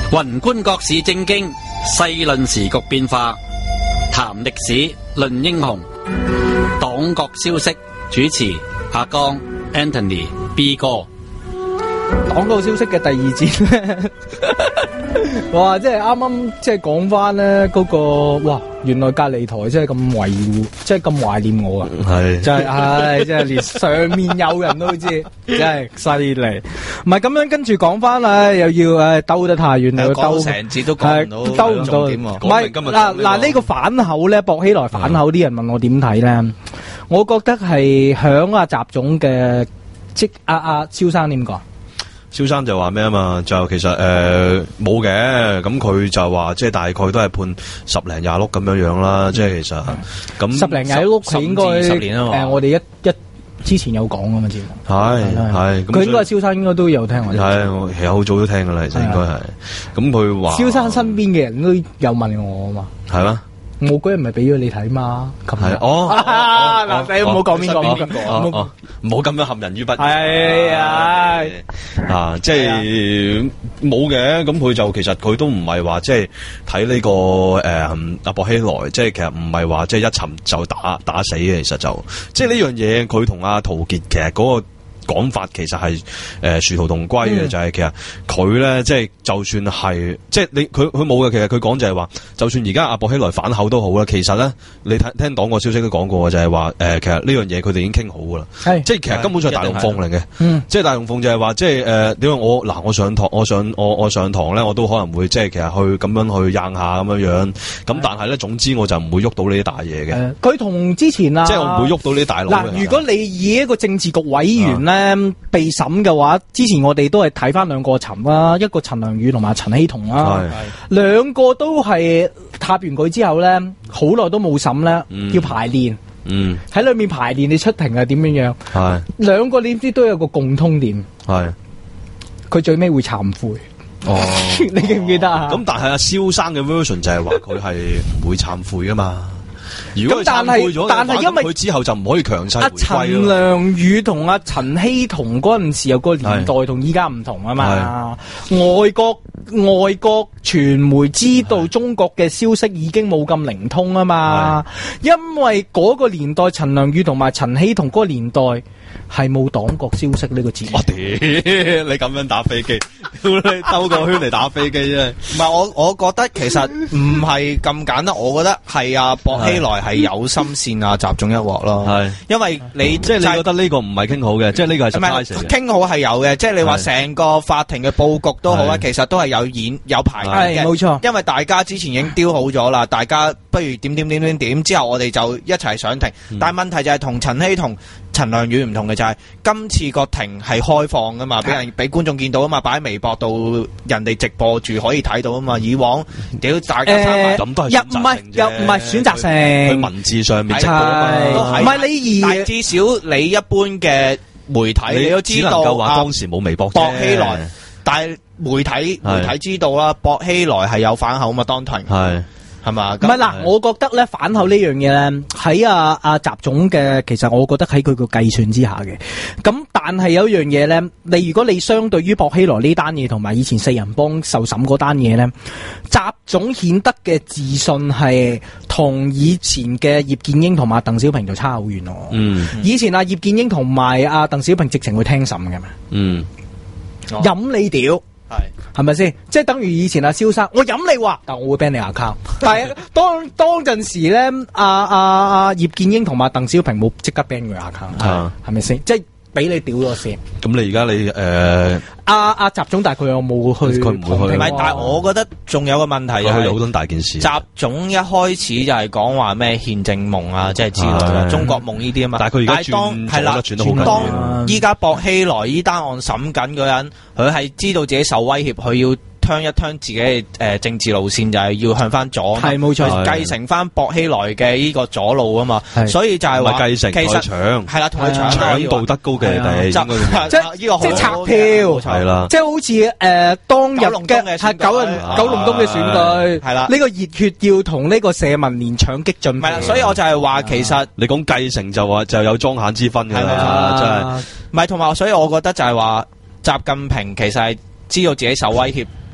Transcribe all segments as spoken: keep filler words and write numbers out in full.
宏觀國事正經，細論時局變化，談歷史，論英雄，黨國消息。主持阿江 Anthony B 哥。 黨國消息嘅第二節咧，哇！即係啱啱即係講翻咧嗰個，哇！原來隔離台真係咁維護，即係咁懷念我啊！係，真係，唉，真係連上面有人都知，真係犀利。唔係咁樣跟住講翻啦，又要誒兜得太遠啦，兜成節都講唔到， 兜唔到。唔係嗱嗱呢個反口咧，薄熙來反口啲人問我點睇咧？我覺得係響阿習總嘅，即阿阿蕭生點講？ 蕭生就話咩啊嘛？就其實誒冇嘅，咁佢就話即係大概都係判十零廿碌咁樣樣啦。即係其實咁十零廿碌，佢應該十年啊嘛。誒，我哋一一之前有講噶嘛節目。係係，佢應該蕭生應該都有聽我哋。係，其實好早都聽噶啦，其實應該係。咁佢話蕭生身邊嘅人都有問我啊嘛。係咩？我嗰日咪俾咗你睇嘛，琴日哦，嗱你唔好講邊個邊個， 唔好咁樣陷人於不義。 係啊， 啊，即係冇嘅，咁佢就其實佢都唔係話即係睇呢個誒阿薄熙來，即係其實唔係話即係一沉就打打死嘅，其實就即係呢樣嘢，佢同阿陶傑其實嗰個講法其實係誒殊途同歸嘅，嗯、就係其實佢咧即係就算係即係你佢佢冇嘅，其實佢講就係話，就算而家阿薄熙來反口都好啦，其實咧你聽聽黨個消息都講過嘅，就係話誒其實呢樣嘢佢哋已經傾好噶啦，係即係其實根本上係大龍鳳嚟嘅，嗯，即係大龍鳳就係話即係誒點解我嗱我上堂我上我我上堂咧我都可能會即係其實去咁樣去硬下咁樣樣，咁但係咧總之我就唔會喐到呢啲大嘢嘅。 佢同、呃、之前啊， 即係我唔會喐到呢啲大佬。嗱， 如果你以一個政治局委員咧。啊被審嘅話，之前我哋都係睇翻兩個陳啦，一個陳良宇同埋陳希同啦，兩個都係踏完佢之後咧，好耐都冇審咧，嗯、要排練，喺、嗯、裏面排練你出庭係點樣樣？係兩個你知都有個共通點，係佢最尾會懺悔。哦，你記唔記得啊？ 咁但係阿蕭生嘅 version 就係話佢係唔會懺悔噶嘛。如果懺悔咗，但係因為佢之後就唔可以強勢回歸咯。 阿陳良宇同阿陳希同嗰陣時有個年代同依家唔同啊嘛。外國外國傳媒知道中國嘅消息已經冇咁靈通啊嘛。因為嗰個年代陳良宇同埋陳希同嗰個年代係冇黨國消息呢個字。 我屌，你咁樣打飛機，你兜個圈嚟打飛機啫。 唔係我，我覺得其實唔係咁簡單。我覺得係阿薄熙來係有心扇阿習總一鑊咯。係，因為你即係你覺得呢個唔係傾好嘅，即係呢個係 surprise 嚟嘅。 傾好係有嘅，即係你話成個法庭嘅佈局都好啊，其實都係有演有排嘅。 冇錯， 因為大家之前已經雕好咗啦，大家不如點點點點點之後，我哋就一齊上庭。嗯、但係問題就係同陳希同陳良宇唔同嘅就係、是、今次個庭係開放噶嘛，俾人俾觀眾見到啊嘛，擺喺微博度，人哋直播住可以睇到啊嘛。以往屌大家參咁都係選擇性啫， 又唔係選擇性， 佢文字上面直播啊， 唔係你而至少你一般嘅媒體你，你都知道， 只能夠話當時冇微博啫。 薄熙來，但係媒體媒體知道啦，薄熙來係有反口嘛，當庭係。係嘛？唔係嗱，我覺得咧反口呢樣嘢咧喺阿阿習總嘅，其實我覺得喺佢個計算之下嘅。咁但係有一樣嘢咧，你如果你相對於薄熙來呢單嘢同埋以前四人幫受審嗰單嘢咧，習總顯得嘅自信係同以前嘅葉劍英同埋鄧小平就差好遠咯。嗯，以前阿葉劍英同埋阿鄧小平直情會聽審嘅嘛。嗯，飲你屌。係，係咪先？即係等於以前阿蕭生，我飲你話，但我會 ban 你 account。但係當當陣時咧，阿阿阿葉劍英同埋鄧小平冇即刻 ban 佢 account，係咪先？即係俾你屌咗先。咁你而家你誒， 阿阿習總大概有冇去？ 佢唔會去。 唔係，但係我覺得仲有個問題係， 佢有好多大件事。 習總一開始就係講話咩憲政夢啊，即係之類嘅中國夢呢啲啊嘛。 但係佢而家轉係啦，轉得好緊要。 當依家薄熙來依單案審緊嗰人，佢係知道自己受威脅，佢要turn一 turn 自己嘅誒政治路線，就係要向翻左， 係冇錯， 繼承翻薄熙來嘅呢個左路啊嘛。所以就係話繼承，其實搶係啦，同佢搶搶道德高嘅第一， 即係呢個即係拆票， 係啦， 即係好似誒當日嘅係九龍九龍東嘅選舉，係啦，呢個熱血要同呢個社民連搶激進。 係啦，所以我就係話其實你講繼承就話就有莊閒之分嘅啦，真係。 唔係同埋，所以我覺得就係話習近平其實係知道自己受威脅。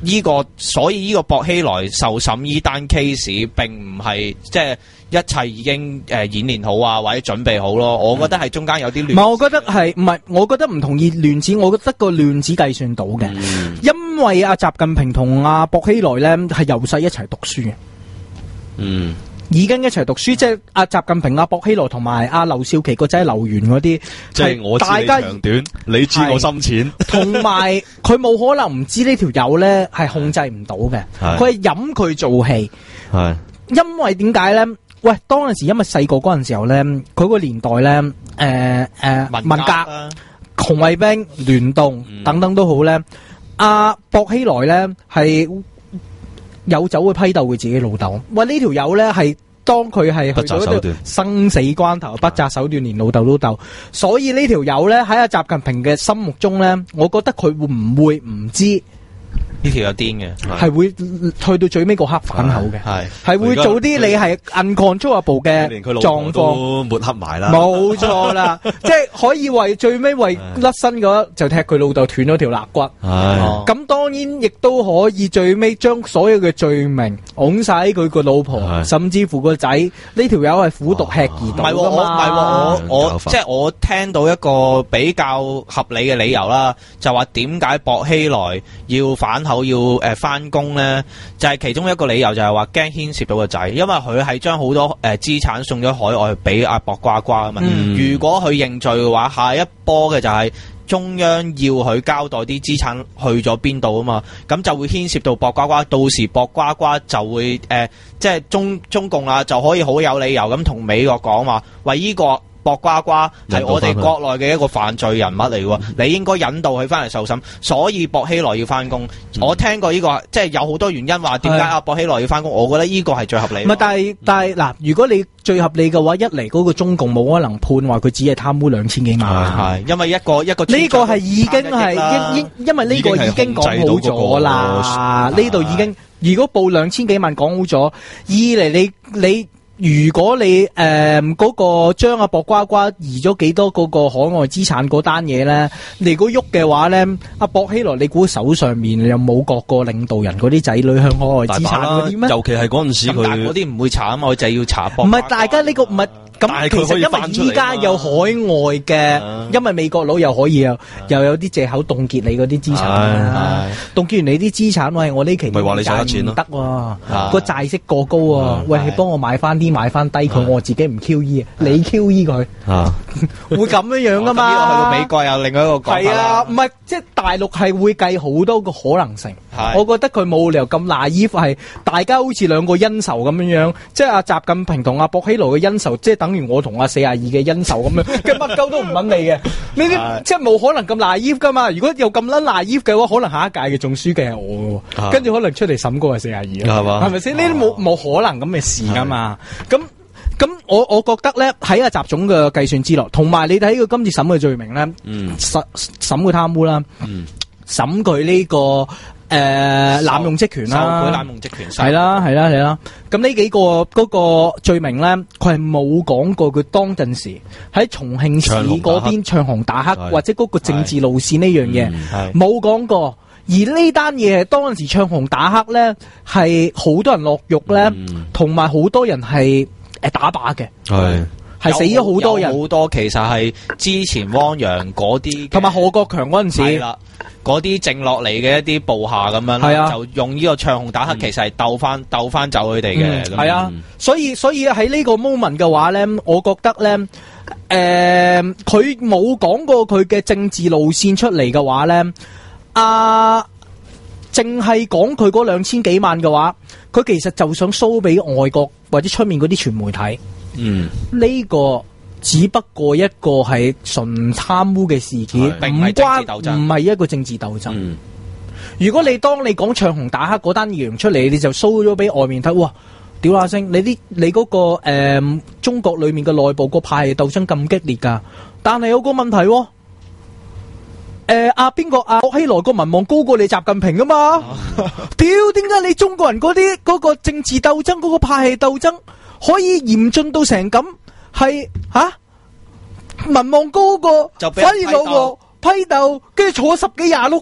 呢、個所以呢個薄熙來受審呢單 case 並唔係即係一切已經誒演練好啊，或者準備好咯。我覺得係中間有啲亂。 唔係，我覺得係唔係？我覺得唔同意亂子，我覺得個亂子計算到嘅， 嗯因為阿習近平同阿薄熙來咧係由細一齊讀書嘅。 嗯， 已經一齊讀書，即係阿習近平、阿薄熙來同埋阿劉少奇個仔劉源嗰啲， 即係我知你大家長短，你知我深淺。 同埋佢冇可能唔知呢條友咧係控制唔到嘅， 係佢係飲佢做戲。 係因為點解咧？喂，當陣時因為細個嗰陣時候咧，佢個年代咧，誒、呃、誒、呃、文革、 啊紅衛兵、聯動嗯等等都好咧，阿薄熙來咧係有走去批鬥佢自己老豆。喂，呢條友咧係當佢係去到一條生死關頭，不擇手段，連老豆都鬥。所以呢條友咧喺阿習近平嘅心目中咧，我覺得佢會唔會唔知？ 呢條有癲嘅， 係會去到最尾個刻反口嘅， 係係會做啲你係 uncontrollable 嘅連佢老狀況。 婆都抹黑埋啦。 冇錯啦，即係可以為最尾為甩身嗰就踢佢老豆斷咗條肋骨。 係咁當然亦都可以最尾將所有嘅罪名拱晒喺佢個老婆， 係甚至乎個仔。呢條友係苦毒吃兒唔毒係喎，我唔係喎，我我搞法即係我聽到一個比較合理嘅理由啦，就話點解薄熙來要反口要誒翻工咧？就係、是、其中一個理由就係話驚牽涉到個仔，因為佢係將好多誒、呃、資產送咗海外俾阿薄瓜瓜啊嘛。 嗯如果佢認罪嘅話，下一波嘅就係中央要佢交代啲資產去咗邊度啊嘛，咁就會牽涉到薄瓜瓜，到時薄瓜瓜就會誒、呃、即係中中共啊就可以好有理由咁同美國講話，喂依、這個。薄瓜瓜係我哋國內嘅一個犯罪人物嚟嘅喎，你應該引導佢翻嚟受審，所以薄熙來要翻工。我聽過呢、這個，即係有好多原因話點解阿薄熙來要翻工，我覺得呢個係最合理。 唔係，但係但係嗱，如果你最合理嘅話，一嚟嗰個中共冇可能判話佢只係貪污兩千幾萬， 係因為一個一個呢個係已經係因因因為呢個已經講好咗啦，呢度已經如果報兩千幾萬講好咗，二嚟你你。如果你誒嗰、呃那個將阿薄瓜瓜移咗幾多嗰個海外資產嗰單嘢咧，你如果喐嘅話咧，阿薄熙來你估手上面有冇各個領導人嗰啲仔女向海外資產嗰啲咩？ 尤其係嗰陣時咁但係嗰佢啲唔會查啊嘛，佢就係要查薄瓜瓜。 唔係大家呢個唔係。咁其實因為依家有海外嘅，因為美國佬又可以又又有啲藉口凍結你嗰啲資產啦，凍結完你啲資產，喂，我呢期咪話你賺得錢咯， 唔得喎，個債息過高喎，喂，你幫我買翻啲買翻低佢，我自己唔 Q E 啊，你 Q E 佢，會咁樣樣噶嘛？ 呢個去到美國有另外一個講法。 係啊，唔係即係大陸係會計好多個可能性，我覺得佢冇理由咁naive係大家好似兩個恩仇咁樣樣，即係阿習近平同阿薄熙來嘅恩仇，即係等。等於我同阿四廿二嘅恩仇咁樣，跟乜鳩都唔揾你嘅，呢啲即係冇可能咁naive噶嘛。如果有咁撚naive嘅話，可能下一屆嘅總書記係我嘅，跟住可能出嚟審過係四廿二啦，係嘛？係咪先？呢啲冇冇可能咁嘅事噶嘛？咁咁我我覺得咧喺阿習總嘅計算之內，同埋你睇佢今次審嘅罪名咧，審審佢貪污啦，審佢呢個。誒、呃，濫用職權啦， 受賄濫用職權， 係啦，係啦，係啦。咁呢幾個嗰個罪名咧，佢係冇講過佢當陣時喺重慶市嗰邊唱紅打黑，或者嗰個政治路線呢樣嘢，冇講過。而呢單嘢係當陣時唱紅打黑咧，係好多人落獄咧，同埋好多人係誒打靶嘅，係係死咗好多人， 好多其實係之前汪洋嗰啲， 同埋賀國強嗰陣時。 嗰啲剩落嚟嘅一啲部下咁樣，係啊，就用呢個唱紅打黑，其實係鬥翻鬥翻走佢哋嘅。係、 嗯、啊，所以所以喺呢個 moment 嘅話咧，我覺得咧，誒、呃，佢冇講過佢嘅政治路線出嚟嘅話咧，啊，淨係講佢嗰兩千幾萬嘅話，佢其實就想 show 俾外國或者出面嗰啲傳媒睇。嗯，呢、這個。只不過一個係純貪污嘅事件，唔關唔係一個政治鬥爭。嗯、如果你當你講唱紅打黑嗰單嘢出嚟，你就 show 咗俾外面睇，哇！屌下聲，你啲你嗰、嗰個誒、呃、中國裏面嘅內部個派系鬥爭咁激烈噶，但係有個問題、哦，誒阿邊個阿薄熙來個民望高過你習近平噶嘛？屌，點解你中國人嗰啲嗰個政治鬥爭嗰、嗰個派系鬥爭可以嚴峻到成咁？係吓、啊、民望高過，反而老婆批鬥，跟住坐十幾廿碌噶，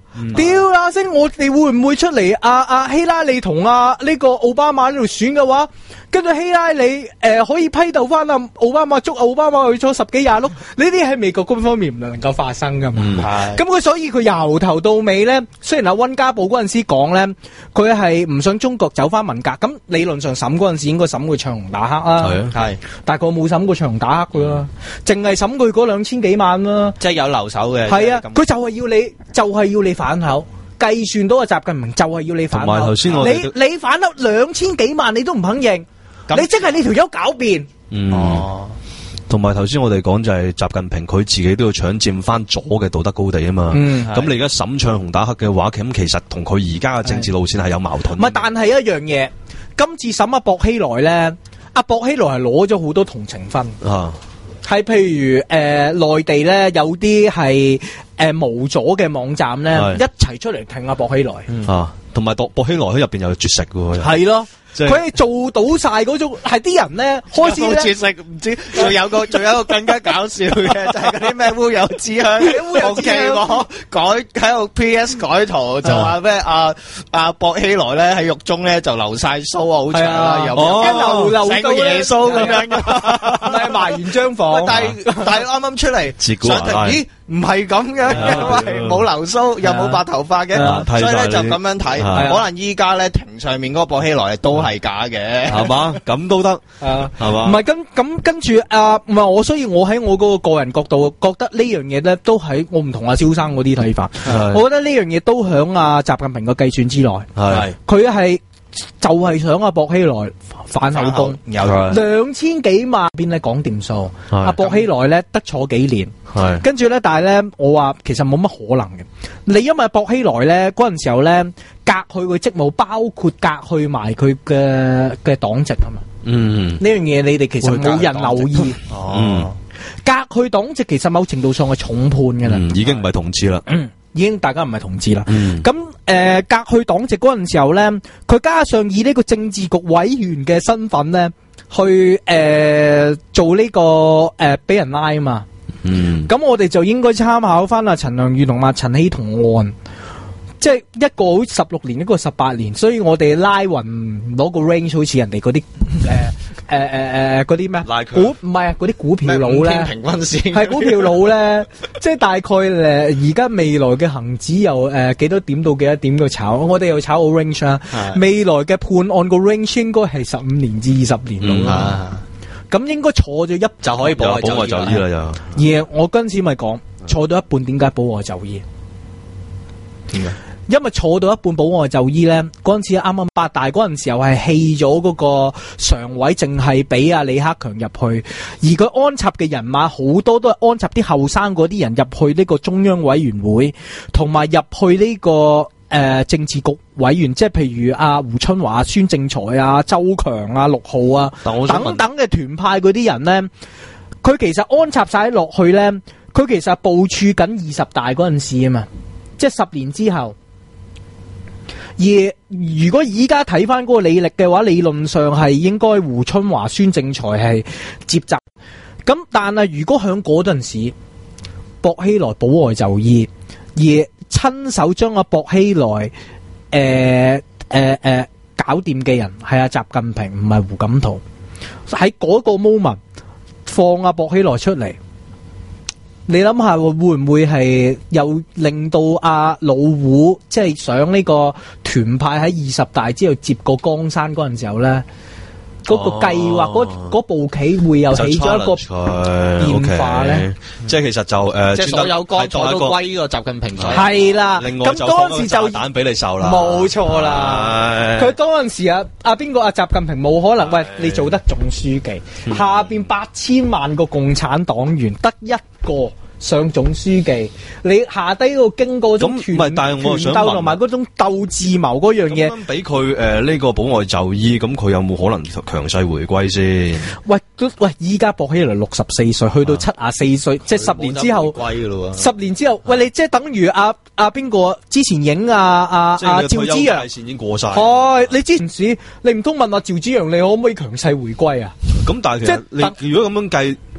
屌啦聲，我哋會唔會出嚟？阿阿希拉里同阿呢個奧巴馬呢度選嘅話，跟住希拉里誒、呃、可以批鬥翻阿奧巴馬，捉奧巴馬去坐十幾廿碌，呢啲喺美國官方面唔能夠發生噶嘛。咁佢、嗯、所以佢由頭到尾咧，雖然阿溫家寶嗰陣時講咧，佢係唔想中國走翻文革，咁理論上審嗰陣時應該審佢唱紅打黑啦。係啊，係，但係佢冇審過唱紅打黑噶啦，淨係審佢嗰兩千幾萬啦。 即係有留守嘅。 係啊，佢就係要你，就係、是、要你反口。計算到個習近平就係要你反口。同埋頭先我你你反口兩千幾萬，你都唔肯認，你即係你條友狡辯。 嗯。哦。同埋頭先我哋講就係習近平佢自己都要搶佔翻左嘅道德高地啊嘛。嗯。咁你而家審唱紅打黑嘅話，咁其實同佢而家嘅政治路線係有矛盾。 唔係，但係一樣嘢，今次審阿薄熙來咧，阿薄熙來係攞咗好多同情分。啊。係譬如誒內、呃、地咧有啲係誒無左嘅網站咧，一齊出嚟挺阿薄熙來。嗯、啊， 同埋薄薄熙來喺入邊有絕食嘅喎。 係咯。佢係做到晒嗰種，係啲人咧開始咧， 絕食唔知，仲有個仲有一個更加搞笑嘅，就係嗰啲咩烏有之鄉，烏有之鄉我改喺度 P S 改圖，就話咩阿阿薄熙來咧喺獄中咧就留晒鬚啊，好長啦，又留留成個耶穌咁樣嘅， 咪埋完張房， 但係但係啱啱出嚟上庭，咦唔係咁嘅，因為冇留鬚又冇白頭髮嘅，所以咧就咁樣睇，可能依家咧庭上面嗰個薄熙來都係假嘅， 係嘛？咁都得，係嘛？ 唔係咁咁跟住啊，唔係我，所以我喺我嗰個個人角度覺得呢樣嘢咧，都喺我唔同阿蕭生嗰啲睇法。我覺得呢樣嘢都響阿習近平嘅計算之內。係佢係就係想阿薄熙來反口供，有兩千幾萬邊咧講掂數。阿薄熙來咧得坐幾年，係跟住咧，但係咧我話其實冇乜可能嘅。你因為薄熙來咧嗰陣時候咧。革去佢職務，包括革去埋佢嘅嘅黨籍啊嘛。嗯，呢樣嘢你哋其實冇人留意。哦，革去黨籍其實某程度上係重判㗎啦、 嗯，已經唔係同志啦。 嗯，已經大家唔係同志啦。嗯，咁誒、呃，革去黨籍嗰陣時候咧，佢加上以呢個政治局委員嘅身份咧，去誒、呃、做呢、這個誒俾、呃、人拉啊嘛。嗯，咁我哋就應該參考翻阿陳良宇同阿陳希同案。即係一個好十六年，一個十八年，所以我哋拉勻攞個 range，好似人哋嗰啲誒誒誒誒嗰啲咩股唔係啊，嗰啲股票佬咧， 平均線係股票佬咧，即係大概誒而家未來嘅恒指又誒幾多點到幾多點去炒，我哋又炒個 range 啊，未來嘅判案個 range 應該係十五年至二十年到啦，咁應該坐咗一就可以保外就醫啦又。而我嗰陣時咪講坐到一半，點解保外就醫？點解？因為坐到一半保外就醫咧，嗰陣時啱啱八大嗰陣時候係棄咗嗰個常委，淨係俾阿李克強入去，而佢安插嘅人馬好多都係安插啲後生嗰啲人入去呢個中央委員會，同埋入去呢、這個誒、呃、政治局委員，即係譬如阿、啊、胡春華、孫政才啊、周強啊、陸浩啊等等嘅團派嗰啲人咧，佢其實安插晒落去咧，佢其實部署緊二十大嗰陣時啊嘛，即係十年之後。而如果而家睇翻嗰個履歷嘅話，理論上係應該胡春華、孫政才係接責。咁但係如果響嗰陣時，薄熙來保外就醫，而親手將阿薄熙來誒誒誒搞掂嘅人係阿習近平，唔係胡錦濤。喺嗰個 moment 放阿薄熙來出嚟。你諗下會唔會係又令到阿老胡即係上呢個團派喺二十大之後接過江山嗰陣時候咧，嗰、哦、個計劃嗰部棋會又起咗一個變化咧？ 即係其實就誒，呃、 即係所有光彩都歸呢個習近平咗。 係啦， 另外就放個炸彈俾你受啦。 冇錯啦，佢嗰陣時啊，阿邊個阿習近平冇可能喂你做得總書記，嗯、下邊八千萬個共產黨員得一個上總書記，你下低嗰個經過種團團鬥同埋嗰種鬥智謀嗰樣嘢， 俾佢誒呢個保外就醫，咁佢有冇可能強勢回歸先？ 喂，喂，依家薄熙來六十四歲，去到七十四歲，啊、即係十年之後，十年之後，喂，你即係等於阿阿邊個之前影阿阿阿趙紫陽線已經過晒， 係你之前時，你唔通問阿趙紫陽你可唔可以強勢回歸啊？ 咁但係其實你如果咁樣計。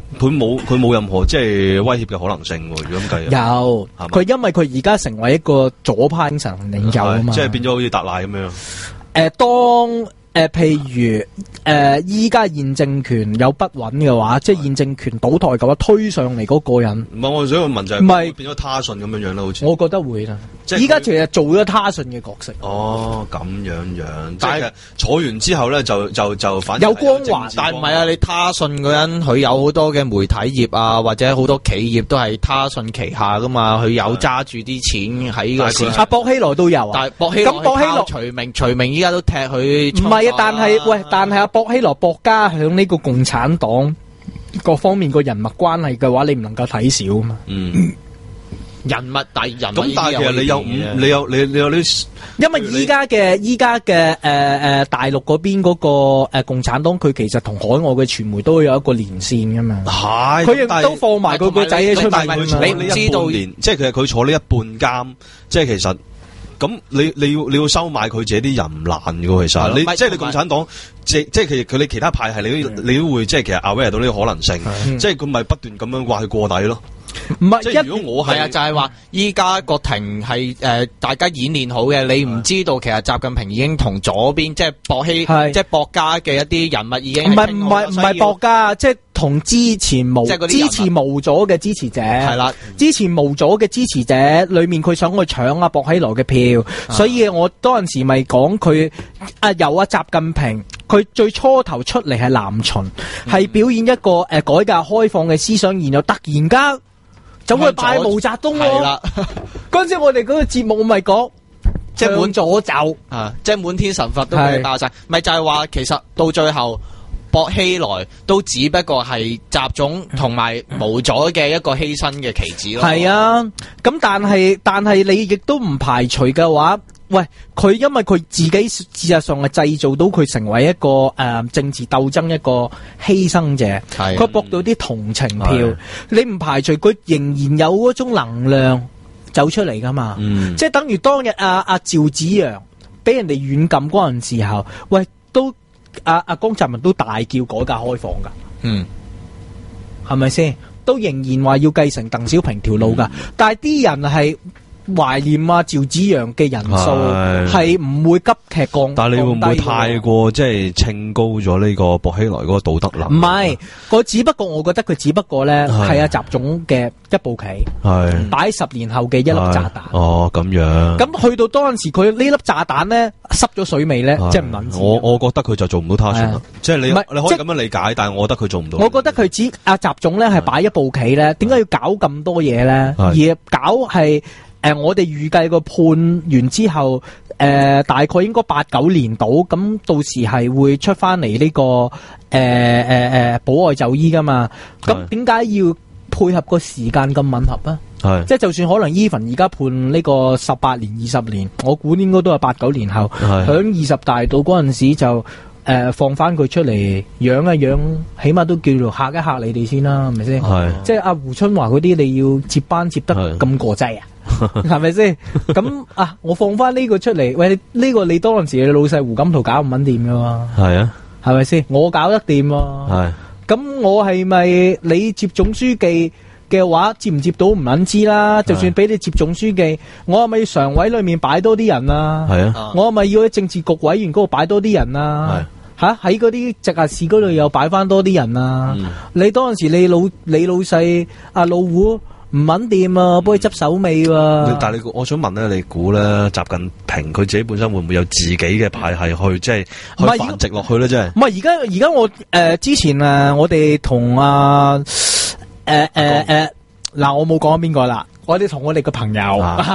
佢冇佢冇任何即係威脅嘅可能性喎。如果咁計， 有係嘛佢因為佢而家成為一個左派精神領袖啊嘛， 即係變咗好似達賴咁樣。 誒、呃，當誒、呃、譬如誒依家現政權有不穩嘅話，即係現政權倒台嘅話，推上嚟嗰個人， 唔係，我想問就係唔係變咗他信咁樣樣啦，好似。 我覺得會啦。 即係佢依家其實做咗他信嘅角色。 哦，咁樣樣， 但係即係坐完之後咧，就就就反而有光環係政治但係唔係啊？你他信嗰人佢有好多嘅媒體業啊，或者好多企業都係他信旗下噶嘛，佢有揸住啲錢喺個市阿場。 薄熙來都有啊。 但係薄熙咁薄熙來徐明，徐明依家都踢佢出唔係啊， 馬但係喂，但係阿薄熙來薄家響呢個共產黨各方面個人脈關係嘅話，你唔能夠睇少啊嘛。 嗯。 人物大人物咁但係其實你有五，你有你你有啲， 因為依家嘅依家嘅誒誒大陸嗰邊嗰個誒共產黨，佢其實同海外嘅傳媒都有一個連線噶嘛。 係佢亦都放埋佢個仔出但係佢坐嚟㗎嘛。 你唔知道呢一半年，即係其實佢坐呢一半監，即係其實咁你你要你要收買佢自己啲人唔難嘅喎，其實你係咯咪即係你共產黨，即即係其實佢你其他派系你都你都會即係其實 aware 到呢個可能性，即係佢咪不斷咁樣話佢過底咯。 唔係即係一如果我係係啊，就係話依家個庭係誒大家演練好嘅，你唔知道其實習近平已經同左邊即係薄熙係即係薄家嘅一啲人物已經唔係唔係唔係薄家，即係同支持毛即係嗰啲人支持毛左嘅支持者係啦， 支持毛左嘅支持者裏面，佢想去搶阿薄熙來嘅票，所以我嗰陣時咪講佢啊由阿習近平。佢最初頭出嚟係南巡，係、嗯、表演一個誒、呃、改革開放嘅思想，然後突然間走去拜毛澤東喎。 啦， 嗰陣時我哋嗰個節目咪講， 即係滿咗走啊，即係滿天神佛都俾佢打晒，咪就係話其實到最後薄熙來都只不過係習總同埋毛左嘅一個犧牲嘅棋子咯。 係啊，咁但係但係你亦都唔排除嘅話。喂，佢因為佢自己事實上係製造到佢成為一個誒、呃、政治鬥爭一個犧牲者，佢博到啲同情票，你唔排除佢仍然有嗰種能量走出嚟噶嘛？嗯、即係等於當日阿阿趙紫陽俾人哋軟禁嗰陣時候，喂，都阿阿江澤民都大叫改革開放噶，嗯，係咪先？都仍然話要繼承鄧小平條路噶，嗯、但係啲人係。懷念啊趙紫陽嘅人數係唔會急劇降， 但係你會唔會太過即係稱高咗呢個薄熙來嗰個道德能力？ 唔係，我只不過我覺得佢只不過咧係阿習總嘅一步棋，係擺十年後嘅一粒炸彈。 哦，咁樣。 咁去到當時佢呢粒炸彈咧濕咗水未咧，即係唔諗。 我我覺得佢就做唔到他選啦，即係你你可以咁樣理解，但係我覺得佢做唔到。 我覺得佢只阿習總咧係擺一步棋咧，點解要搞咁多嘢咧？而搞係。誒、呃，我哋預計個判完之後，誒、呃，大概應該八九年到，咁到時係會出翻嚟呢個誒誒誒保外就醫噶嘛？咁點解要配合個時間咁吻合啊？係，即係就算可能 even 而家判呢個十八年、二十年，我估應該都係八九年後，響二十大到嗰陣時就誒、呃、放翻佢出嚟養一養，起碼都叫做嚇一嚇你哋先啦，係咪先？係，即係阿胡春華嗰啲，你要接班接得咁過劑啊？係咪先？咁啊，我放翻呢個出嚟，喂，呢、這個你當陣時你老細胡錦濤搞唔穩掂噶嘛？係啊，係咪先？我搞得掂啊？係。咁我係咪你接總書記嘅話接唔接到唔捻知啦？就算俾你接總書記，我係咪要常委裏面擺多啲人啊？係啊。我係咪要喺政治局委員嗰度擺多啲人啊？係。吓，喺嗰啲直轄市嗰度又擺翻多啲人啊？嗯、你當陣時你老你老細阿老胡。唔穩掂啊，幫佢執手尾喎。 但係你，我想問咧，你估咧，習近平佢自己本身會唔會有自己嘅派系去，即係去繁殖落去咧？即係唔係而家而家我誒、呃、之前啊，我哋同啊誒誒誒嗱，我冇講邊個啦，我哋同我哋嘅朋友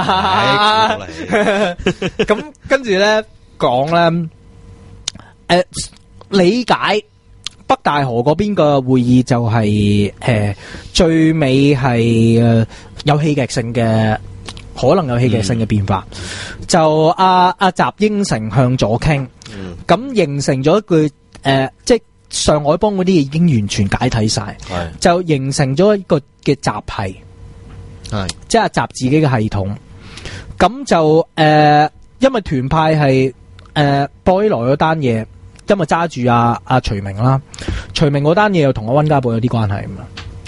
咁跟住咧講咧誒理解。北大河嗰邊個會議就係、是、誒、呃、最尾係、呃、有戲劇性嘅，可能有戲劇性嘅變化。嗯、就阿阿習應承向左傾，咁、嗯、形成咗一句誒、呃，即係上海幫嗰啲嘢已經完全解體晒，就形成咗一個嘅習系，係即係阿習自己嘅系統。咁就誒、呃，因為團派係誒薄熙來嗰單嘢。今日揸住阿阿徐明啦，徐明嗰單嘢又同阿溫家寶有啲關係嘛，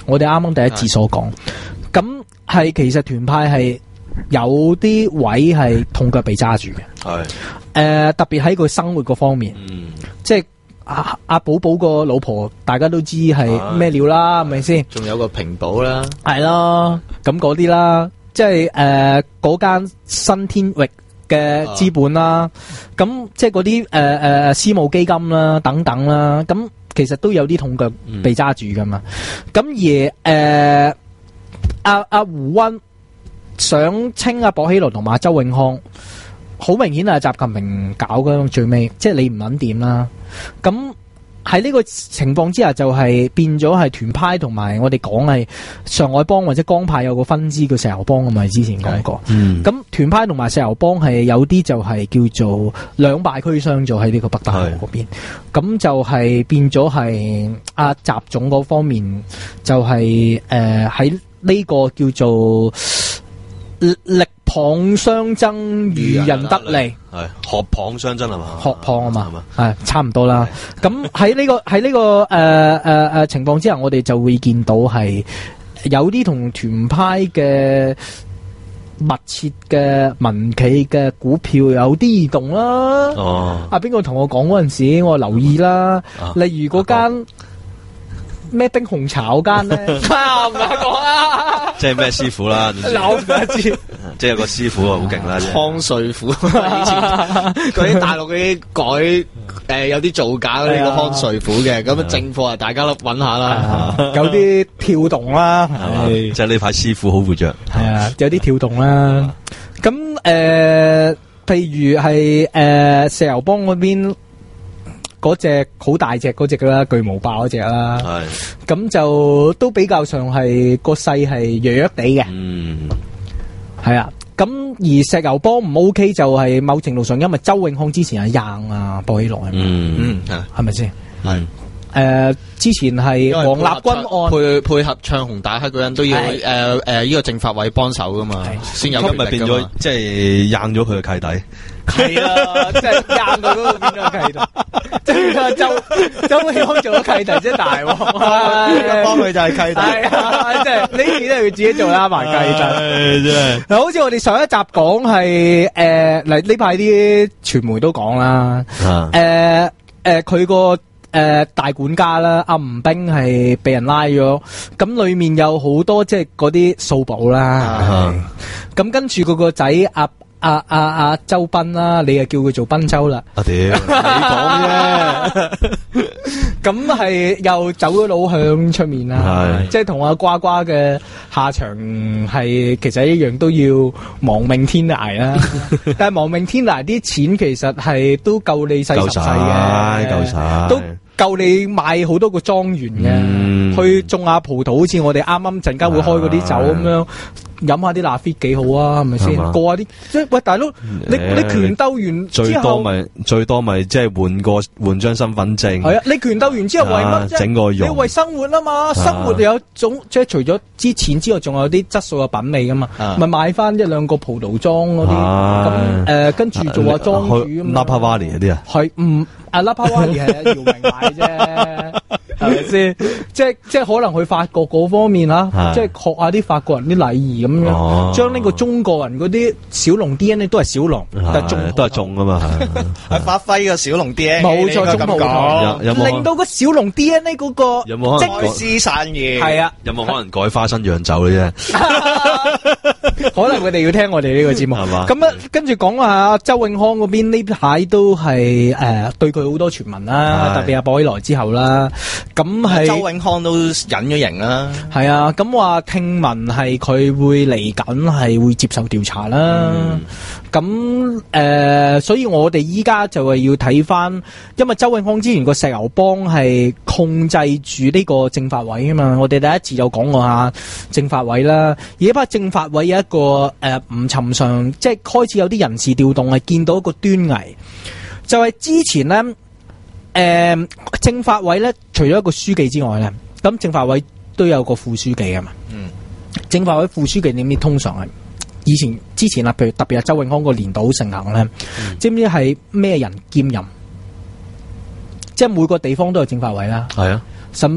我哋啱啱第一節所講，咁係其實團派係有啲位係痛腳被揸住嘅， 係誒、呃、特別喺佢生活嗰方面， 嗯， 即係阿阿寶寶個老婆，大家都知係咩料啦，係咪先？ 仲有個屏保啦， 係咯，咁嗰啲啦，即係誒嗰間新天域嘅資本啦，咁、啊、即係嗰啲誒誒私募基金啦等等啦，咁其實都有啲痛腳被揸住噶嘛。咁、嗯、而誒阿阿胡溫想清阿薄熙來同埋周永康，好明顯係習近平搞嘅最尾，即係你唔撚掂啦。咁喺呢個情況之下，就係變咗係團派同埋我哋講係上海幫或者江派有個分支叫石油幫，咁咪之前講過。 嗯， 咁團派同埋石油幫係有啲就係叫做兩敗俱傷咗喺呢個北戴河嗰邊。咁就係變咗係阿習總嗰方面就係誒喺呢個叫做力謗相爭，漁人得利。 係學謗相爭係嘛？ 學謗啊嘛係嘛， 係差唔多啦。咁喺呢個喺呢、這個誒誒誒情況之下，我哋就會見到係有啲同團派嘅密切嘅民企嘅股票有啲異動啦。 哦， 啊邊個同我講嗰陣時，我留意啦。 啊、 例如嗰間咩冰紅茶嗰間咧，唔係講啊， 即係咩師傅啦？ 我唔知。 即係有個師傅啊，好勁啦！ 康瑞府以前嗰啲大陸嗰啲改誒、呃、有啲造假嗰啲個康瑞府嘅，咁正貨啊，大家都揾下啦。 有啲跳動啦， 即係呢排師傅好活躍。 係啊，有啲跳動啦。咁誒、呃，譬如係誒、呃、石油幫嗰邊嗰隻好大隻嗰隻啦，巨無霸嗰隻啦。 係咁就都比較上係個勢係弱弱地嘅。 嗯。 係啊，咁而石油幫唔 OK 就係某程度上，因為周永康之前係硬啊，薄熙來， 嗯嗯， 係咪先？ 係誒，之前係王立軍案配配合唱紅打黑嗰人都要誒誒呢個政法委幫手噶嘛，先有今日變咗即係硬咗佢嘅契弟。 係啊，即係硬到嗰個變咗契弟，即係周周永康做咗契弟，即係大鑊， 幫佢就係契弟。 係啊，即係呢件都係佢自己做啦，埋契弟。 真係嗱，好似我哋上一集講係誒，嗱呢排啲傳媒都講啦， 啊誒誒佢個誒大管家啦，阿吳冰係被人拉咗，咁裏面有好多即係嗰啲數簿啦，咁跟住佢個仔阿阿阿阿周斌啦，你又叫佢做賓州啦， 啊屌，你講啫， 咁係又走咗佬向出面啦， 係即係同阿瓜瓜嘅下場係其實一樣都要亡命天涯啦，但係亡命天涯啲錢其實係都夠你細十世嘅， 夠晒都夠你買好多個莊園嘅， 嗯、 去種下葡萄，好似我哋啱啱陣間會開嗰啲酒咁樣。飲下啲拿啡幾好啊，係咪先？過下啲即係喂，大佬，你你拳鬥完之後， 最多咪最多咪即係換個換張身份證。 係啊，你拳鬥完之後為乜啫？ 整個用， 你為生活啊嘛，生活有種即係除咗之前之外，仲有啲質素嘅品味噶嘛，咪買翻一兩個葡萄莊嗰啲，咁誒跟住做下莊主咁。 Napa Valley 嗰啲啊， 係唔啊 Napa Valley 係姚明買啫。係咪先？即係即係可能去法國嗰方面吓，即係學下啲法國人啲禮儀咁樣，將呢個中國人嗰啲小龍 D N A 都係小龍，但係種都係種啊嘛， 係發揮個小龍 D N A， 冇錯，種葡萄， 有冇令到個小龍 D N A 嗰個有冇可能開枝散葉？ 係啊， 有冇可能改花生釀酒嘅啫？ 可能佢哋要聽我哋呢個節目係嘛？咁啊，跟住講下周永康嗰邊呢排都係誒對佢好多傳聞啦，特別係薄熙來之後啦。咁係周永康都隱咗形啦， 係啊，咁話聽聞係佢會嚟緊係會接受調查啦。咁誒、嗯呃，所以我哋依家就係要睇翻，因為周永康之前個石油幫係控制住呢個政法委啊嘛。我哋第一次就講過下政法委啦，而家班政法委有一個誒唔、呃、尋常，即係開始有啲人事調動係見到一個端倪，就係、是、之前呢。誒、呃，政法委咧，除咗一個書記之外咧，咁政法委都有個副書記噶嘛。嗯，政法委副書記點知通常係以前之前啊，譬如特別係周永康個年代好盛行咧，嗯、知唔知係咩人兼任？即係每個地方都有政法委啦。 係啊， 甚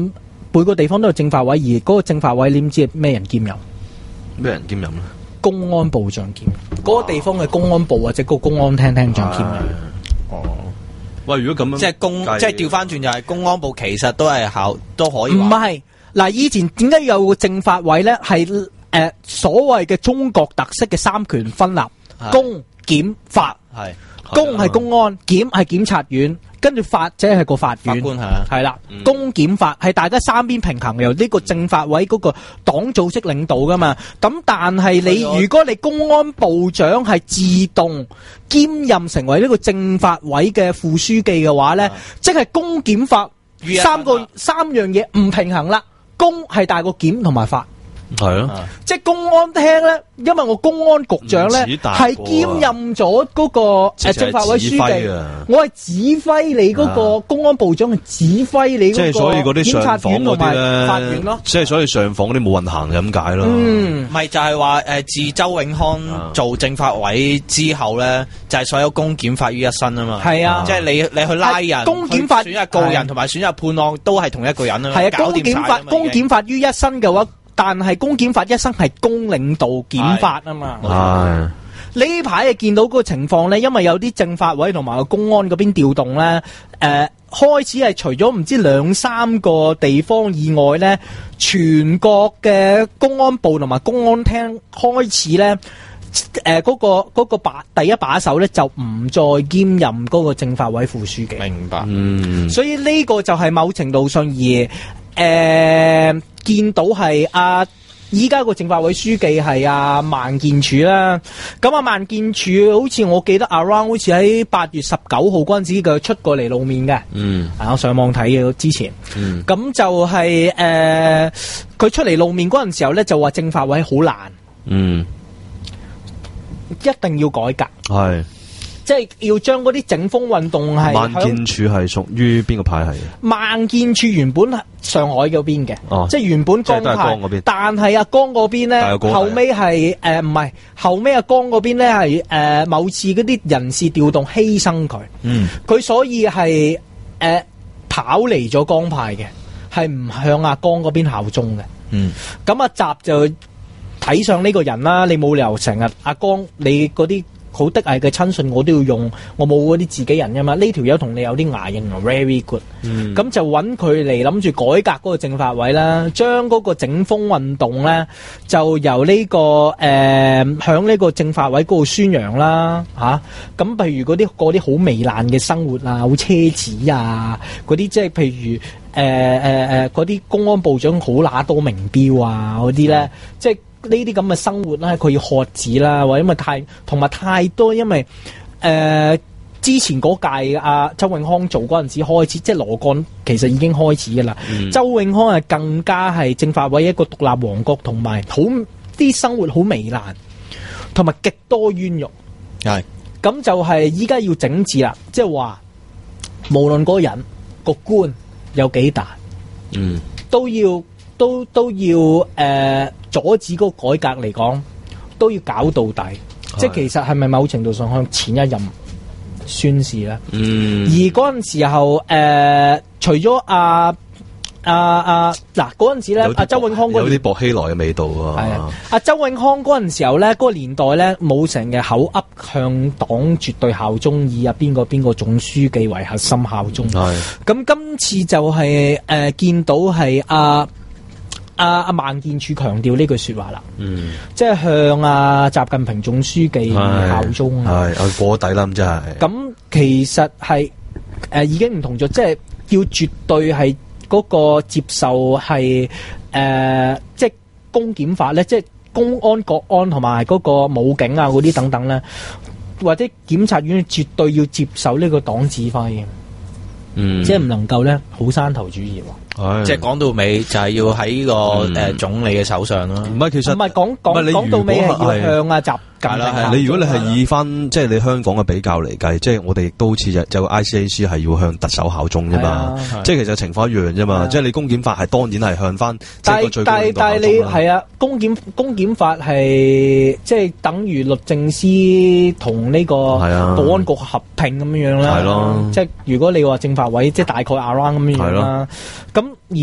每個地方都有政法委，而嗰個政法委你唔知係咩人兼任？ 咩人兼任咧？ 公安部長兼任，嗰、那個地方嘅公安部或者個公安廳廳長兼任。 哦，喂，如果咁樣， 即係公，即係調翻轉就係公安部其實都係考都可以唔話。 係嗱，以前點解有個政法委咧？係誒、呃、所謂嘅中國特色嘅三權分立，公檢法。 係公係公安，檢係檢察院，跟住法即係個法院。 法官係啊係啦， 嗯公檢法係大家三邊平衡，由呢個政法委嗰個黨組織領導噶嘛。咁但係你如果你公安部長係自動兼任成為呢個政法委嘅副書記嘅話咧，即係公檢法於一身三個啦三樣嘢唔平衡啦。公係大過檢同埋法。 係咯， 即係公安廳咧，因為我公安局長咧唔止大係過啊兼任咗嗰個誒直情係政法委書指揮記啊， 我係指揮你嗰個公安部長係指揮你即係嗰所以嗰啲個檢察上訪嗰院同埋啲法院咯咧，。即係所以上訪嗰啲冇運行就咁解咯。 嗯， 咪就係話誒，自周永康做政法委之後咧，就係所有公檢法於一身啊嘛。 係啊即係你你去拉人、 係公檢法去選日告人同埋選日判案都係同一個人啊嘛。 係啊，公搞掂晒檢法啦嘛已經公檢法於一身嘅話，但係公檢法一身係公領導檢法啊嘛。 係呢排啊見到嗰個情況咧，因為有啲政法委同埋個公安嗰邊調動咧，誒、呃、開始係除咗唔知兩三個地方以外咧，全國嘅公安部同埋公安廳開始咧，誒、嗰個嗰個把第一把手咧就唔再兼任嗰個政法委副書記。 明白。 嗯， 所以呢個就係某程度上而誒、呃、見到係阿依家個政法委書記係阿孟建柱啦。咁阿孟建柱好似我記得 around 好似喺八月十九號嗰陣時佢出過嚟露面嘅。 嗯啊，我上網睇嘅之前。 嗯咁就係誒佢出嚟露面嗰陣時候咧，就話政法委好難， 嗯， 一定要改革， 係。 即係要將嗰啲整風運動係萬響建柱係屬於邊個派系嘅？ 孟建柱原本係上海嗰邊嘅， 哦即係原本江即係都係派江嗰邊， 但係阿江嗰邊咧但係江係後尾係誒唔係後尾阿江嗰邊咧係誒某次嗰啲人事調動犧牲佢， 嗯， 佢所以係誒、呃跑離咗江派嘅，係唔向阿江嗰邊效忠嘅。 嗯， 咁阿習就睇上呢個人啦，你冇理由成日阿江你嗰啲好的係嘅親信我都要用，我冇嗰啲自己人噶嘛。呢條友同你有啲牙印，very good。咁、 嗯就揾佢嚟諗住改革嗰個政法委啦，將嗰個整風運動咧就由呢、個誒響呢個政法委嗰度宣揚啦嚇。咁、譬如嗰啲嗰啲好糜爛嘅生活啊，好奢侈啊，嗰啲即係譬如。誒誒誒嗰啲公安部長好揦多名錶啊，嗰啲咧，即係呢啲咁嘅生活咧，佢要喝止啦，或者因為太同埋太多，因為誒、呃、之前嗰屆阿周永康做嗰陣時開始，即係羅幹其實已經開始嘅啦。 嗯周永康係更加係政法委一個獨立王國，同埋好啲生活好糜爛，同埋極多冤獄。 係咁就係依家要整治啦，即係話無論嗰個人個官有幾大， 嗯都要都都要誒、呃、阻止嗰個改革嚟講，都要搞到底。即係其實係咪某程度上向前一任宣示咧？ 嗯， 而嗰陣時候誒、呃，除咗阿阿阿嗱嗰陣時咧， 有啲阿周永康嗰有啲薄熙來嘅味道啊。 係啊，阿周永康嗰陣時候咧，嗰、個年代咧冇成日口噏向黨絕對效忠，以啊邊個邊個總書記為核心效忠。 係咁今次就係、呃、見到係阿阿阿孟建柱強調呢句説話啦， 嗯即係向阿習近平總書記效忠啊。 係啊過底啦，咁真係。 咁其實係誒、呃、已經唔同咗，即係要絕對係嗰個接受係誒、呃、即係公檢法咧，即係公安、國安同埋嗰個武警啊嗰啲等等咧，或者檢察院絕對要接受呢個黨指揮嘅， 嗯， 即係唔能夠咧好山頭主義喎。 係即係講到尾就係要喺呢個嗯誒總理嘅手上咯。 唔係其實唔係講唔係你講講到尾係如果係要向阿習近平係啦係啦效你如果你忠係以翻即係你香港嘅比較嚟計，即係我哋亦都好似就就 I C A C 係要向特首效忠啫嘛係啊， 即係其實情況一樣啫係啊嘛，即係你公檢法係當然係向翻即但係係個最高領導但係但係你效忠啦。 係啊，公檢公檢法係即係等於律政司同呢個係啊保安局合併咁樣樣啦。 係咯即係如果你話政法委，即係大概 around 咁樣樣啦。咁而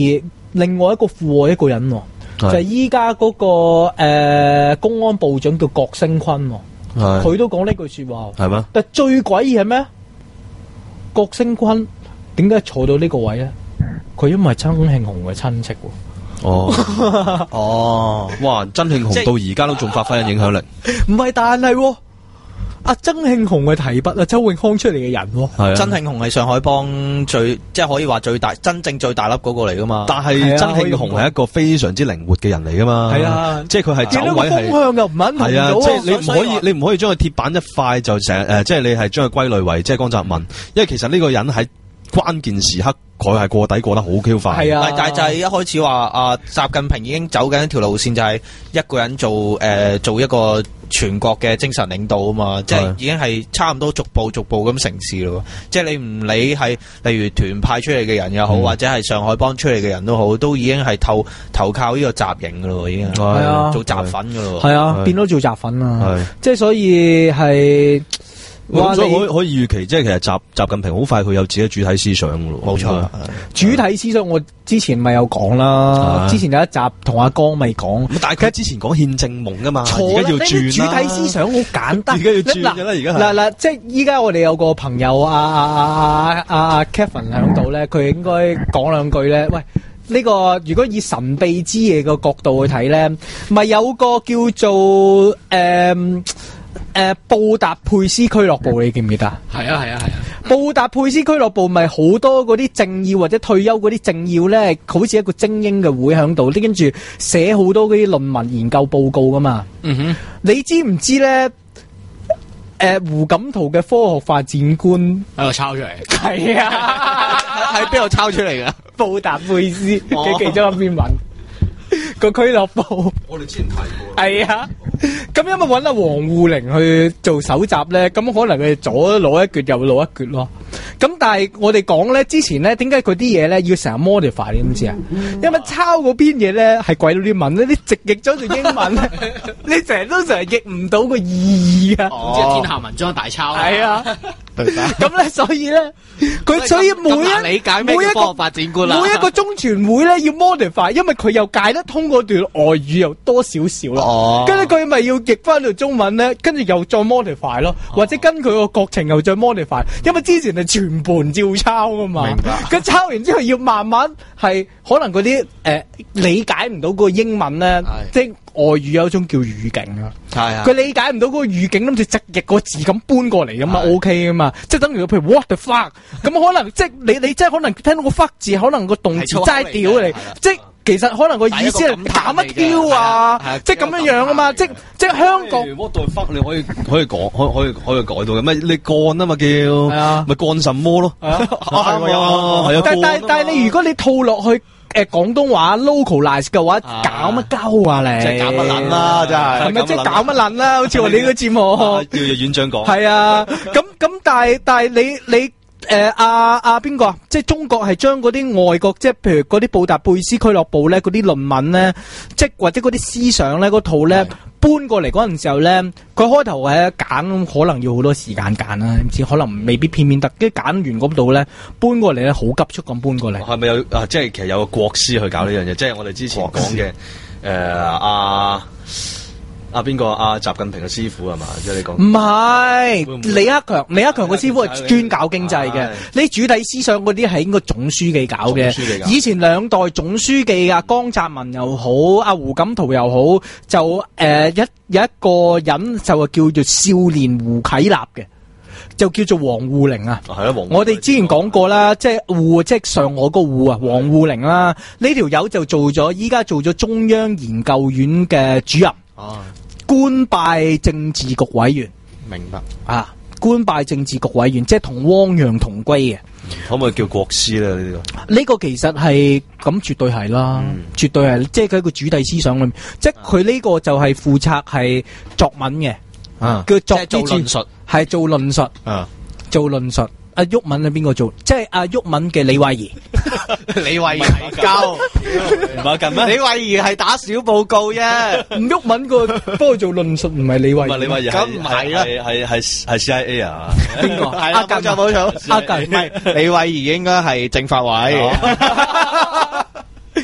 另外一個附和一個人喎，就係依家嗰個誒、呃、公安部長叫郭聲琨喎， 係佢都講呢句説話。 係咩？ 但最詭異係咩？郭聲琨點解坐到呢個位咧？佢因為曾慶紅嘅親戚喎。 哦哦， 哇！曾慶紅到而家都仲發揮緊影響力， 唔係，但係喎阿曾慶紅嘅提拔啊，周永康出嚟嘅人喎。 係啊。 曾慶紅係上海幫最即係可以話最大真正最大粒嗰個嚟噶嘛。 但係係啊曾慶紅係一個非常之靈活嘅人嚟噶嘛。 係啊即係佢係見到個走位係。 風向又唔肯係啊， 同到即係你唔可所以話以，你唔可以將佢鐵板一塊就成誒，即係你係將佢歸類為即係江澤民，因為其實呢個人喺關鍵時刻佢係過底過得好 Q 快。 係啊但係就係一開始話啊，習近平已經走緊一條路線，就係一個人做誒、呃、做一個全國嘅精神領導啊嘛，即係已經係差唔多逐步逐步咁成事咯。即係你唔理係例如團派出嚟嘅人又好， 嗯或者係上海幫出嚟嘅人都好，都已經係投投靠呢個習營噶咯，已經係啊做雜粉噶咯。 係啊， 係變咗做雜粉啊係！ 即係所以係話咁所以可以你可以預期，即係其實習習近平好快佢有自己主體思想噶咯。 冇錯， 主體思想，我之前咪有講啦。 係之前有一集同阿江咪講， 咁但係佢之前講憲政夢噶嘛， 錯啦而家要呢啲轉啦。 主體思想好簡單， 而家要轉㗎啦而家係嗱嗱，即係依家我哋有個朋友啊啊啊啊啊 Kevin 喺度咧，佢應該講兩句咧。喂，呢個如果以神秘之夜嘅角度去睇咧，咪有個叫做誒誒布達佩斯俱樂部，你記唔記得啊？ 係啊係啊係啊， 布達佩斯俱樂部咪好多嗰啲政要或者退休嗰啲政要咧，好似一個精英嘅會喺度，跟住寫好多嗰啲論文研究報告噶嘛。 嗯哼， 你知唔知咧？誒、胡錦濤嘅科學發展觀喺度抄出嚟。 係啊， 喺邊度抄出嚟噶？ 布達佩斯嘅其中一篇文。個俱樂部我哋之前提過。 係啊，咁因為揾阿黃護玲去做搜集咧，咁可能佢哋左攞一橛右攞一橛咯。咁但係我哋講咧，之前咧點解佢啲嘢咧要成日 modify 你知唔知啊？因為抄嗰篇嘢咧係鬼佬啲文咧，你直譯咗做英文咧，你成日都成日譯唔到個意義啊。 即係天下文章大抄。 係啊，咁咧所以咧，佢所以每咁難一理解咩每一個叫科學發展觀啦。 每一個中傳會咧要 modify，因為佢又解得通嗰段外語又多少少啦。 哦跟住佢咪要譯翻到中文咧，跟住又再 modify 咯，或者跟佢個國情又再 modify，因為之前係全盤照抄噶嘛。 明白佢抄完之後要慢慢係可能嗰啲誒理解唔到嗰個英文咧，即係外語有一種叫語境啊。 係啊佢理解唔到嗰個語境，諗住直譯個字咁搬過嚟咁嘛係 ，OK 噶嘛，即係等於譬如 what the fuck 咁，可能即係你你即係可能聽到個 fuck 字，可能個動詞係粗口嚟嘅齋屌你係啊， 即係其實可能個意思係搞乜 Q 啊，即係咁樣樣啊嘛，即係即係香港。 what the fuck 你可以可以講可可以可以改到嘅咩？你幹啊嘛叫， 係啊咪幹什麼咯？ 係啊係啊，係啊。 但但但係你如果你套落去誒廣東話 localize 嘅話， 啊搞乜鳩啊你？ 即係搞乜撚啦真係係咪即係搞乜撚啦？好似我哋呢個節目。 要要院長講。 係啊，咁咁，但係但係你你誒阿阿邊個啊？即係中國係將嗰啲外國，即係譬如嗰啲布達佩斯俱樂部咧，嗰啲論文咧，即係或者嗰啲思想咧，嗰套咧搬過嚟嗰陣時候咧，佢開頭係揀，可能要好多時間揀啦，唔知可能未必片面得，跟住揀完嗰度咧搬過嚟咧，好急速咁搬過嚟。 係咪有啊？即係其實有個國師去搞呢樣嘢，即係我哋之前講嘅誒阿阿邊個阿習近平嘅師傅係嘛？即係你講唔係會唔會李克強，李克強個師傅係專搞經濟嘅係。 你主體思想嗰啲係應該總書記搞嘅總書記搞。 以前兩代總書記啊，江澤民又好，阿胡錦濤又好，就誒、呃、一有一個人就係叫做少年胡啟立嘅，就叫做王滬寧啊。 係啦，黃我哋之前講過啦，即係滬，即係上海個滬啊，王滬寧啦，呢條友就做咗，依家做咗中央研究院嘅主任， 哦， 官拜政治局委員。 明白。 啊，官拜政治局委員，即係同汪洋同歸嘅。 可唔可以叫國師咧？呢個呢個其實係咁，絕對係啦， 嗯絕對係，即係佢一個主題思想裏面，即係佢呢個就係負責係作文嘅， 啊叫作即係做啲論述， 係做論述， 啊， 做論述。阿毓民係邊個做？即係阿毓民嘅李慧儀。 李慧儀係交， 唔係近咩？ 李慧儀係打小報告啫。 吳毓民個幫佢做論述，唔係李慧儀。 唔係你話咁唔係啦係係係係 C I A 啊？ 邊個？ 係啦，冇錯冇錯。 阿近唔係李慧儀應該係政法委。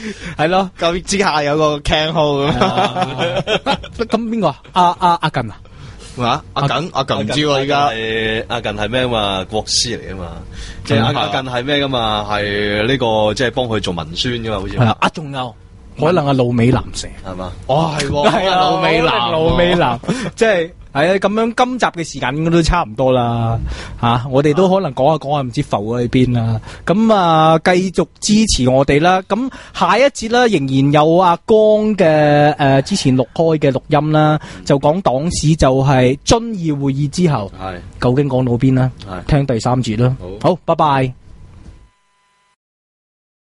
係咯。 咁之下有個 can hold 咁咁邊個啊？阿阿阿近啊？ 啊，阿近阿近唔知喎，而家係阿近係咩嘛？國師嚟啊嘛，即係阿嗯阿近係咩噶嘛？係呢個即係幫佢做文宣噶嘛？好似係啊，啊仲有可能阿露美男蛇。 係嘛？ 哦係喎， 係啊， 老美男， 老美男，即係係啊，咁樣今集嘅時間應該都差唔多啦，吓、我哋都可能講下講下唔知浮咗去邊啦，咁啊繼續支持我哋啦，咁下一節啦仍然有阿江嘅誒之前錄開嘅錄音啦，就講黨史就係遵義會議之後， 係究竟講到邊啦？ 係聽第三節啦， 好好，拜拜。